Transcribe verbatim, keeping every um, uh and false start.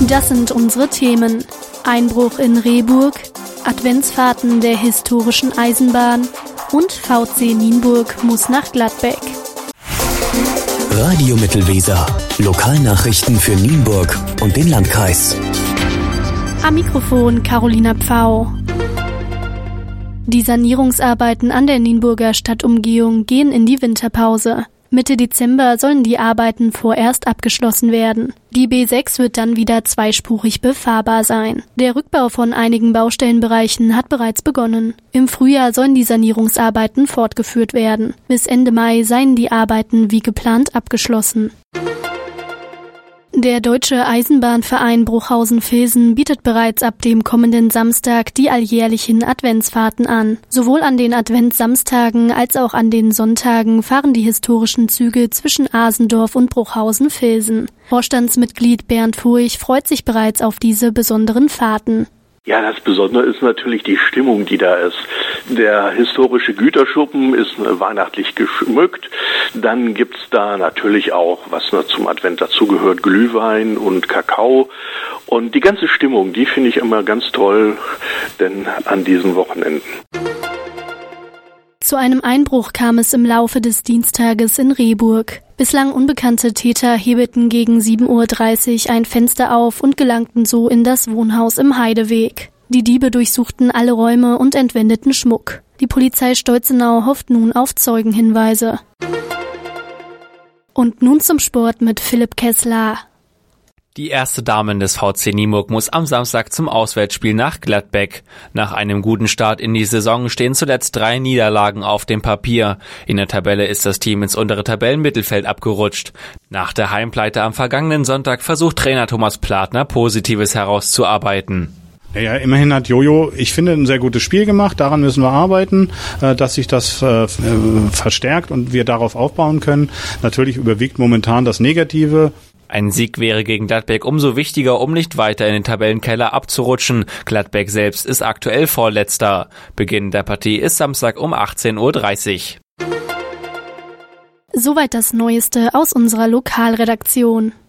Das sind unsere Themen. Einbruch in Rehburg, Adventsfahrten der historischen Eisenbahn und V C Nienburg muss nach Gladbeck. Radio Mittelweser. Lokalnachrichten für Nienburg und den Landkreis. Am Mikrofon Carolina Pfau. Die Sanierungsarbeiten an der Nienburger Stadtumgehung gehen in die Winterpause. Mitte Dezember sollen die Arbeiten vorerst abgeschlossen werden. Die B sechs wird dann wieder zweispurig befahrbar sein. Der Rückbau von einigen Baustellenbereichen hat bereits begonnen. Im Frühjahr sollen die Sanierungsarbeiten fortgeführt werden. Bis Ende Mai seien die Arbeiten wie geplant abgeschlossen. Der Deutsche Eisenbahnverein Bruchhausen-Vilsen bietet bereits ab dem kommenden Samstag die alljährlichen Adventsfahrten an. Sowohl an den Adventssamstagen als auch an den Sonntagen fahren die historischen Züge zwischen Asendorf und Bruchhausen-Vilsen. Vorstandsmitglied Bernd Furch freut sich bereits auf diese besonderen Fahrten. Ja, das Besondere ist natürlich die Stimmung, die da ist. Der historische Güterschuppen ist weihnachtlich geschmückt. Dann gibt's da natürlich auch, was zum Advent dazugehört, Glühwein und Kakao. Und die ganze Stimmung, die finde ich immer ganz toll, denn an diesen Wochenenden. Zu einem Einbruch kam es im Laufe des Dienstages in Rehburg. Bislang unbekannte Täter hebelten gegen sieben Uhr dreißig ein Fenster auf und gelangten so in das Wohnhaus im Heideweg. Die Diebe durchsuchten alle Räume und entwendeten Schmuck. Die Polizei Stolzenau hofft nun auf Zeugenhinweise. Und nun zum Sport mit Philipp Kessler. Die erste Damen des V C Nienburg muss am Samstag zum Auswärtsspiel nach Gladbeck. Nach einem guten Start in die Saison stehen zuletzt drei Niederlagen auf dem Papier. In der Tabelle ist das Team ins untere Tabellenmittelfeld abgerutscht. Nach der Heimpleite am vergangenen Sonntag versucht Trainer Thomas Platner, Positives herauszuarbeiten. Ja, immerhin hat Jojo, ich finde, ein sehr gutes Spiel gemacht. Daran müssen wir arbeiten, dass sich das äh, verstärkt und wir darauf aufbauen können. Natürlich überwiegt momentan das Negative. Ein Sieg wäre gegen Gladbeck umso wichtiger, um nicht weiter in den Tabellenkeller abzurutschen. Gladbeck selbst ist aktuell Vorletzter. Beginn der Partie ist Samstag um achtzehn Uhr dreißig. Soweit das Neueste aus unserer Lokalredaktion.